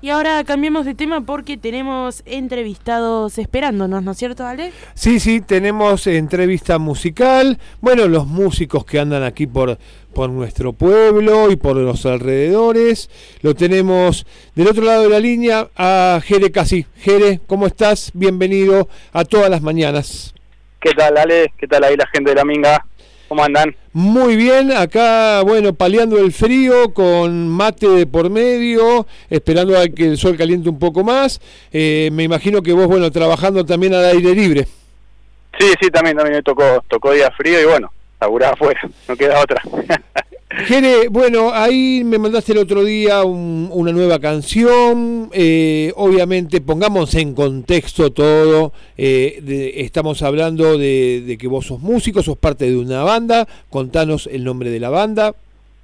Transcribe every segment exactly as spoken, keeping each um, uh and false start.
Y ahora cambiemos de tema porque tenemos entrevistados esperándonos, ¿no es cierto, Ale? Sí, sí, tenemos entrevista musical. Bueno, los músicos que andan aquí por, por nuestro pueblo y por los alrededores. Lo tenemos del otro lado de la línea a Jere Casi. Jere, ¿cómo estás? Bienvenido a Todas las Mañanas. ¿Qué tal, Ale? ¿Qué tal ahí la gente de la Minga? ¿Cómo andan? Muy bien, acá, bueno, paliando el frío, con mate de por medio, esperando a que el sol caliente un poco más. Eh, me imagino que vos, bueno, trabajando también al aire libre. Sí, sí, también, también me tocó, tocó día frío y bueno, laburaba afuera, no queda otra. Jere, bueno, ahí me mandaste el otro día un, una nueva canción, eh, obviamente pongamos en contexto todo, eh, de, estamos hablando de, de que vos sos músico, sos parte de una banda, contanos el nombre de la banda.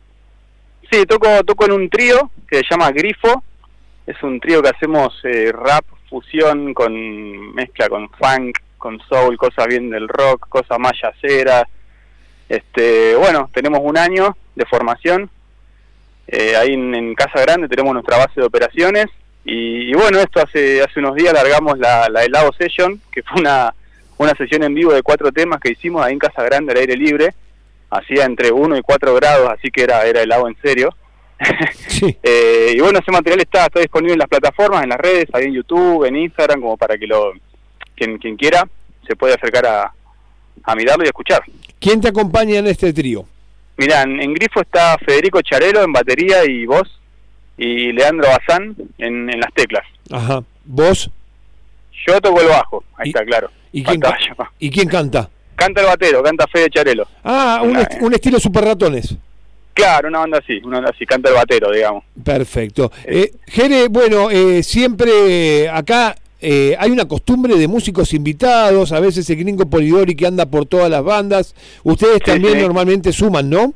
Sí, toco, toco en un trío que se llama Grifo, es un trío que hacemos eh, rap, fusión, con mezcla con funk, con soul, cosas bien del rock, cosas más yaceras. Este, bueno, tenemos un año de formación, eh, ahí en, en Casa Grande tenemos nuestra base de operaciones y, y bueno, esto hace hace unos días largamos la, la Helado Session, que fue una, una sesión en vivo de cuatro temas que hicimos ahí en Casa Grande al aire libre, hacía entre uno y cuatro grados, así que era, era helado en serio. Sí. eh, y bueno, ese material está, está disponible en las plataformas, en las redes, ahí en YouTube, en Instagram, como para que lo quien, quien quiera se puede acercar a, a mirarlo y a escuchar. ¿Quién te acompaña en este trío? Mirá, en, en Grifo está Federico Charelo en batería y voz, y Leandro Bazán en, en las teclas. Ajá. ¿Vos? Yo toco el bajo, ahí y, está, claro. ¿Y quién, ca- ¿Y quién canta? Canta el batero, canta Fede Charelo. Ah, un, una, est- un estilo Super Ratones. Claro, una banda así, una banda así, canta el batero, digamos. Perfecto. Eh, Jere, bueno, eh, siempre acá... Eh, hay una costumbre de músicos invitados, a veces el gringo Polidori que anda por todas las bandas. Ustedes sí, también sí. Normalmente suman, ¿no?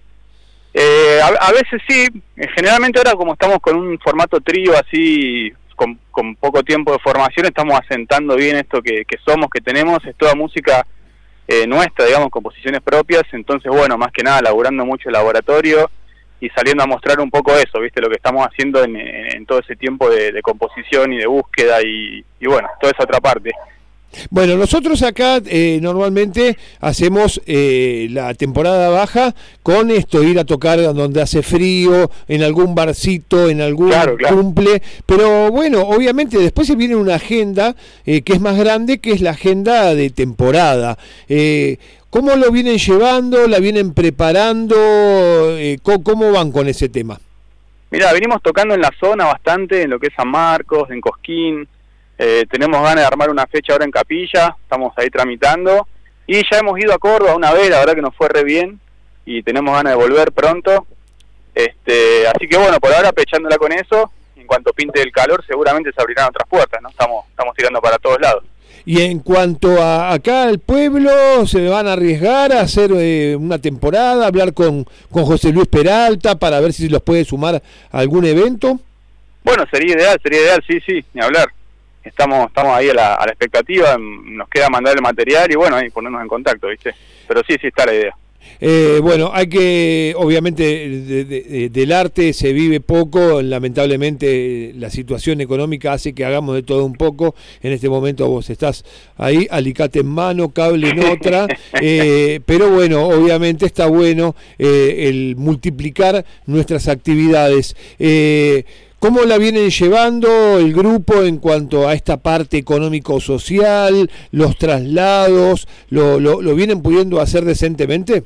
Eh, a, a veces sí, generalmente ahora como estamos con un formato trío así, con, con poco tiempo de formación, estamos asentando bien esto que, que somos, que tenemos, es toda música eh, nuestra, digamos, composiciones propias, entonces bueno, más que nada laburando mucho el laboratorio y saliendo a mostrar un poco eso, ¿viste? Lo que estamos haciendo en, en todo ese tiempo de, de composición y de búsqueda y, y bueno, toda esa otra parte. Bueno, nosotros acá eh, normalmente hacemos eh, la temporada baja con esto, ir a tocar donde hace frío, en algún barcito, en algún claro, claro. cumple, pero bueno, obviamente después se viene una agenda eh, que es más grande, que es la agenda de temporada. Eh, ¿Cómo lo vienen llevando? ¿La vienen preparando? Eh, ¿Cómo van con ese tema? Mirá, venimos tocando en la zona bastante, en lo que es San Marcos, en Cosquín. Eh, tenemos ganas de armar una fecha ahora en Capilla, estamos ahí tramitando. Y ya hemos ido a Córdoba una vez, la verdad que nos fue re bien. Y tenemos ganas de volver pronto. Este, así que bueno, por ahora pechándola con eso. En cuanto pinte el calor, seguramente se abrirán otras puertas, ¿no? Estamos, estamos tirando para todos lados. Y en cuanto a acá al pueblo, ¿se van a arriesgar a hacer eh, una temporada, hablar con, con José Luis Peralta para ver si los puede sumar a algún evento? Bueno, sería ideal, sería ideal, sí, sí, ni hablar. Estamos estamos ahí a la, a la expectativa, nos queda mandar el material y bueno, ahí ponernos en contacto, ¿viste? Pero sí, sí está la idea. Eh, bueno, hay que, obviamente, de, de, de, del arte se vive poco, lamentablemente la situación económica hace que hagamos de todo un poco. En este momento vos estás ahí, alicate en mano, cable en otra, eh, pero bueno, obviamente está bueno eh, el multiplicar nuestras actividades. Eh, ¿Cómo la vienen llevando el grupo en cuanto a esta parte económico-social, los traslados? ¿Lo, lo, lo vienen pudiendo hacer decentemente?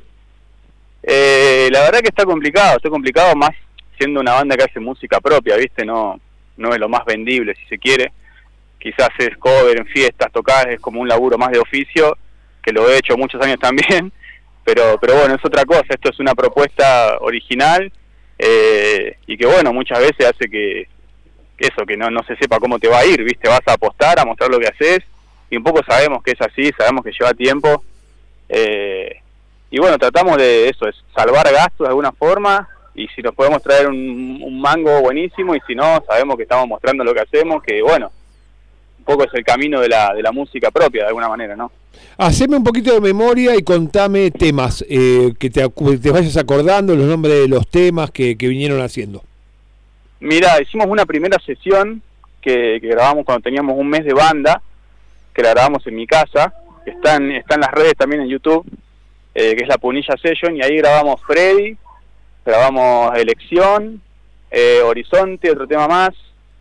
Eh, la verdad que está complicado, está complicado más siendo una banda que hace música propia, ¿viste? No, no es lo más vendible, si se quiere. Quizás es cover en fiestas, tocar, es como un laburo más de oficio, que lo he hecho muchos años también, pero, pero bueno, es otra cosa, esto es una propuesta original. Eh, y que bueno, muchas veces hace que, que eso, que no, no se sepa cómo te va a ir, ¿viste? Vas a apostar, a mostrar lo que haces, y un poco sabemos que es así, sabemos que lleva tiempo, eh, y bueno, tratamos de eso, es salvar gastos de alguna forma, y si nos podemos traer un, un mango buenísimo, y si no, sabemos que estamos mostrando lo que hacemos, que bueno, un poco es el camino de la, de la música propia, de alguna manera, ¿no? Haceme un poquito de memoria y contame temas, eh, que te, te vayas acordando, los nombres de los temas que, que vinieron haciendo. Mira, hicimos una primera sesión que, que grabamos cuando teníamos un mes de banda, que la grabamos en mi casa, que está en, está en las redes también en YouTube, eh, que es la Punilla Session, y ahí grabamos Freddy, grabamos Elección, eh, Horizonte, otro tema más.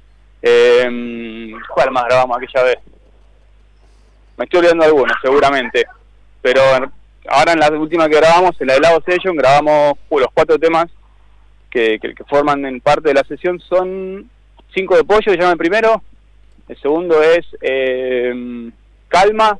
Eh, ¿Cuál más grabamos aquella vez? Me estoy olvidando de algunos, seguramente. Pero ahora en la última que grabamos, en la de Lago Session, grabamos uh, los cuatro temas que, que, que forman en parte de la sesión. Son Cinco de Pollo, se llama el primero. El segundo es eh, Calma.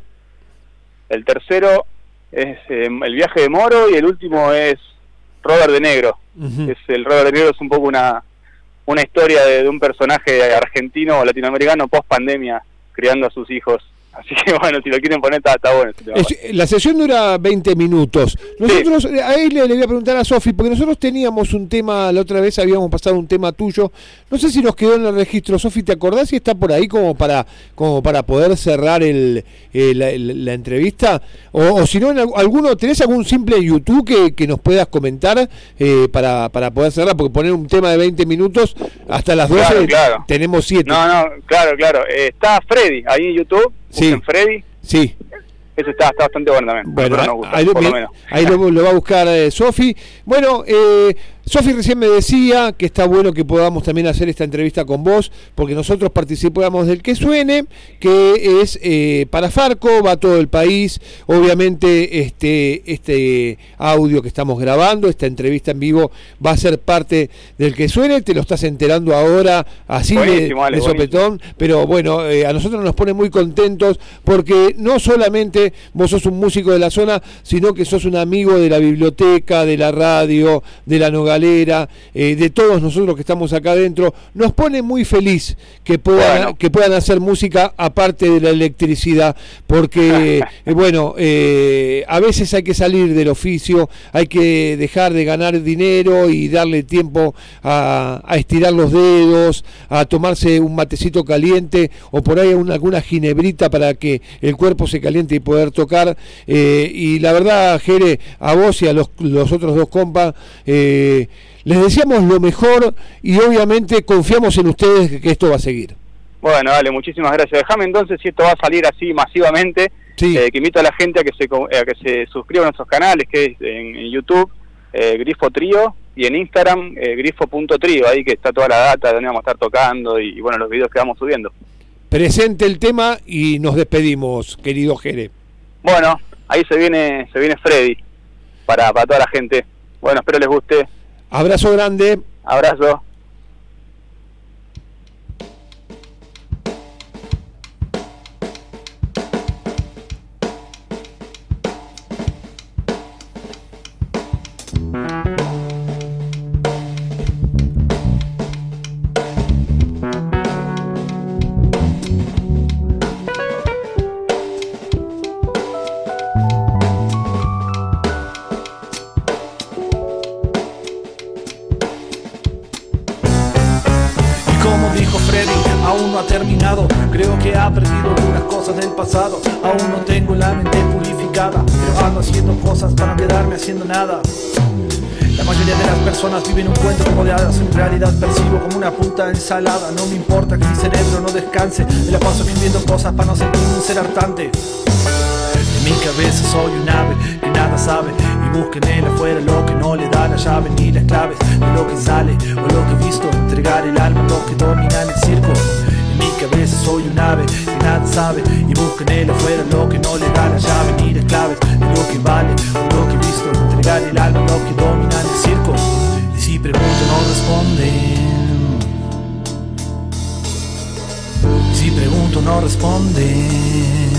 El tercero es eh, El Viaje de Moro. Y el último es Robert de Negro. Uh-huh. Es el Robert de Negro es un poco una una historia de, de un personaje argentino o latinoamericano post pandemia criando a sus hijos. Así que bueno, si lo quieren poner está, está bueno. Es, la sesión dura veinte minutos. Nosotros, sí. A él le, le voy a preguntar a Sofi, porque nosotros teníamos un tema, la otra vez habíamos pasado un tema tuyo, no sé si nos quedó en el registro. Sofi, ¿te acordás si está por ahí como para como para poder cerrar el, el, la, la entrevista? O, o si no, en alguno, ¿tenés algún simple YouTube que, que nos puedas comentar eh, para, para poder cerrar? Porque poner un tema de veinte minutos hasta las doce, claro, claro. Tenemos siete. No, no, claro, claro. Eh, está Freddy ahí en YouTube. Sí. Freddy. Sí. Eso está, está bastante bueno también. Bueno, nos gusta, ahí, lo, por lo menos. ahí lo, lo va a buscar eh, Sofi. Bueno, eh, Sofi recién me decía que está bueno que podamos también hacer esta entrevista con vos, porque nosotros participamos del Que Suene, que es eh, para Farco, va a todo el país. Obviamente este este audio que estamos grabando, esta entrevista en vivo, va a ser parte del Que Suene. Te lo estás enterando ahora, así de, vale, de sopetón. Pero bueno, eh, a nosotros nos pone muy contentos, porque no solamente vos sos un músico de la zona, sino que sos un amigo de la biblioteca, de la radio, de la Nogalera, eh, de todos nosotros que estamos acá adentro. Nos pone muy feliz que puedan, bueno. que puedan hacer música aparte de la electricidad, porque eh, bueno, eh, a veces hay que salir del oficio, hay que dejar de ganar dinero y darle tiempo a, a estirar los dedos, a tomarse un matecito caliente o por ahí una, alguna ginebrita para que el cuerpo se caliente y poder tocar. Eh, y la verdad, Jere, a vos y a los, los otros dos compas, eh, les deseamos lo mejor y obviamente confiamos en ustedes que, que esto va a seguir. Bueno, dale, muchísimas gracias. Déjame entonces, si esto va a salir así masivamente, sí. eh, que invito a la gente a que se a que se suscriban a nuestros canales, que es en, en YouTube, eh, Grifo Trío, y en Instagram, eh, grifo punto trío, ahí que está toda la data de donde vamos a estar tocando y, y bueno, los videos que vamos subiendo. Presente el tema y nos despedimos, querido Jere. Bueno, ahí se viene se viene Freddy para, para toda la gente. Bueno, espero les guste. Abrazo grande. Abrazo. Aún no ha terminado, creo que ha perdido algunas cosas del pasado. Aún no tengo la mente purificada, pero ando haciendo cosas para no quedarme haciendo nada. La mayoría de las personas viven un cuento como de hadas. En realidad percibo como una puta ensalada. No me importa que mi cerebro no descanse, me la paso escribiendo cosas para no sentir un ser hartante. En mi cabeza soy un ave que nada sabe, y busca en él afuera lo que no le da la llave ni las claves de lo que sale o lo que he visto. Entregar el alma a lo que domina en el circo. En mi cabeza soy un ave que nada sabe, y busca en él afuera lo que no le da la llave ni las claves de lo que vale o lo que he visto. Entregar el alma a lo que domina en el circo. Y si pregunto no responden, y si pregunto no responden,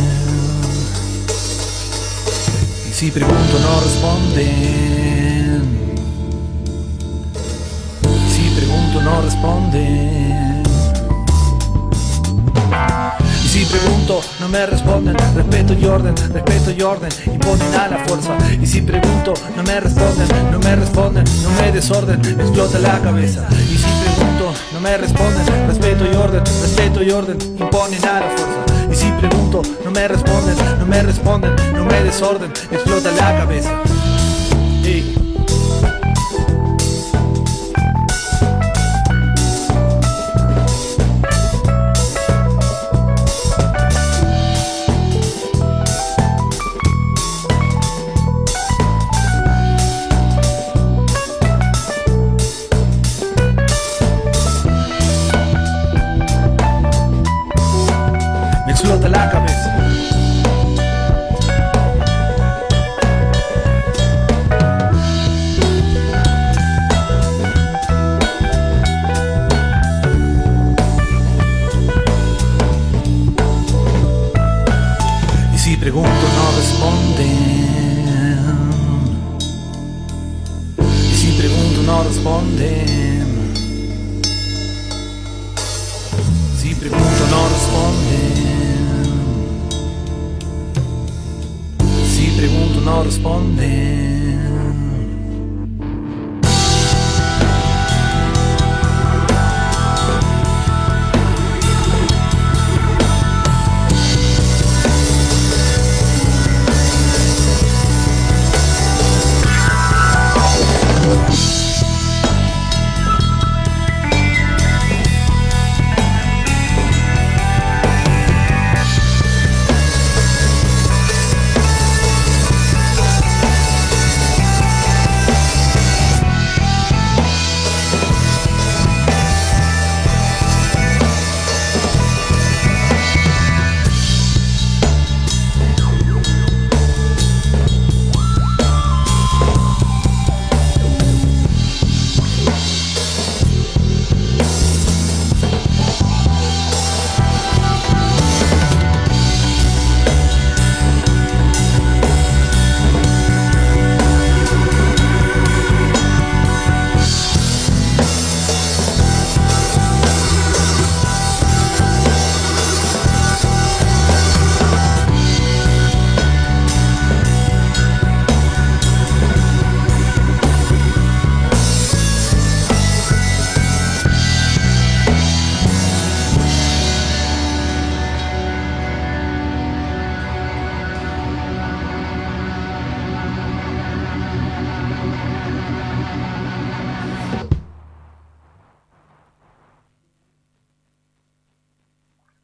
si pregunto no responden, si pregunto no responden, y si pregunto no me responden. Respeto y orden, respeto y orden, imponen a la fuerza. Y si pregunto no me responden, no me responden, no me desorden, me explota la cabeza. Y si pregunto no me responden, respeto y orden, respeto y orden, imponen a la fuerza. Y si pregunto, no me responden, no me responden, no me desorden, me explota la cabeza. Y... no responden. Si pregunto no responden.